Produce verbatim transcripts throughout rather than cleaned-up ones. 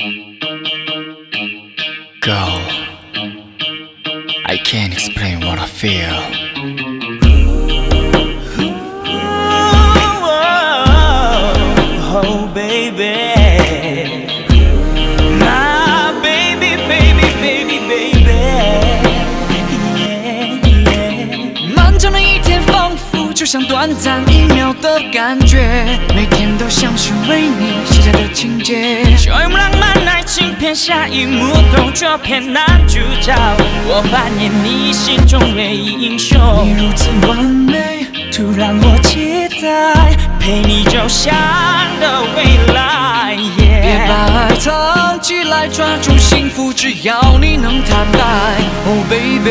Girl, I can't explain what I feel. Oh baby, my baby, baby, baby, baby, yeah, yeah. 漫长的一天仿佛就像短暂一秒的感觉，每天都像是为你写下的情节。就用浪漫爱情片下一幕动作片男主角，我扮演你心中唯一英雄。你如此完美，突然我期待陪你走向的未来。Yeah. 别把爱藏起来，抓住幸福，只要你能坦白。Oh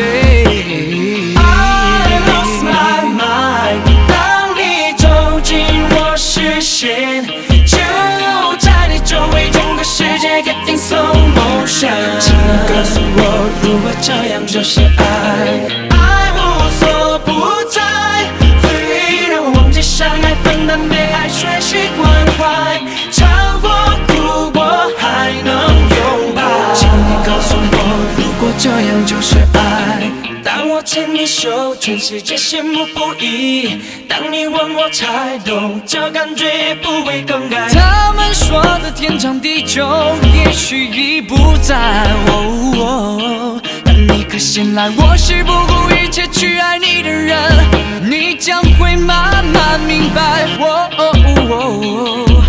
baby, I lost my mind. 当你走进我视线，就在你周围，整个世界 getting slow motion。请你告诉我，如果这样就是爱，爱无所不在，会让我忘记相爱，分担被爱，学习关怀，超过哭过还能拥抱。请你告诉我，如果这样就是爱。当我牵你手，全世界羡慕不已。当你问我才懂，这感觉不会更改。他们说的天长地久，也许已不在。哦哦，当你可醒来，我是不顾一切去爱你的人，你将会慢慢明白。哦哦哦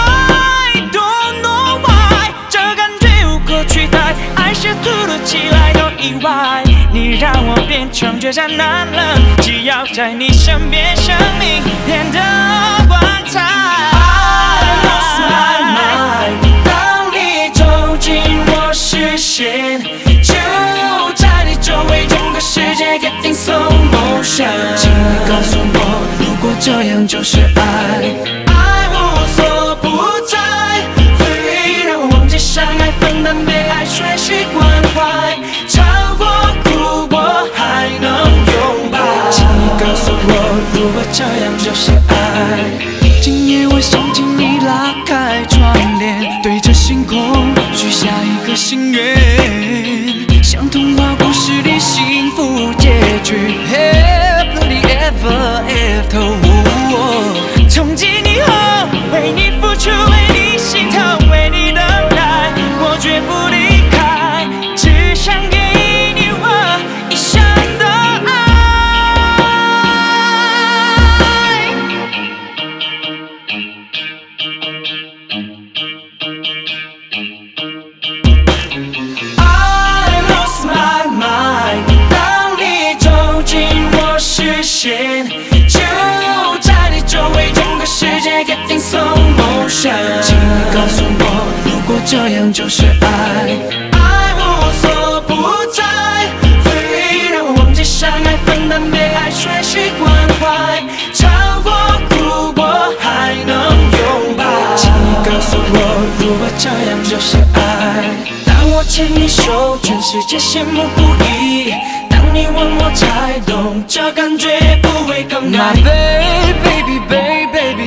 I don't know why， 这感觉无可取代，爱是突如其来的意外。你让我变成倔强男人，只要在你身边，生命变得光彩。I lost my mind， 当你走进我视线，就在你周围，整个世界 getting slow motion。请你告诉我，如果这样就是爱，爱无所不在，会让我忘记相爱，分担被爱，学习关怀，超过哭过还能拥抱。请你告诉我，如果这样就是爱。今夜我想请你拉开窗帘，对着星空许下一个心愿，像童话故事里幸福结局 ，Happily ever after。从今以后，为你付出，为你心疼，为你等待，我绝不离开，只想给你我一生的爱。I lost my mind， 当你走进我视线，就在你周围，整个世界 getting slow motion。请你告诉我，如果这样就是爱，爱无所不在，会让我忘记相爱，分担被爱，学习关怀，超过哭过还能拥抱。请你告诉我，如果这样就是爱。当我牵你手，全世界羡慕不已。当你问我才懂，这感觉不会更改。My baby, baby, baby,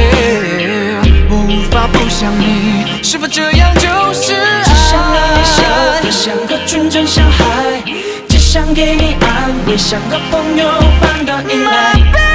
baby， 我无法不想你，是否这样就是爱？只想让你笑得像个纯真小孩，只想给你安慰，像个朋友般的依赖。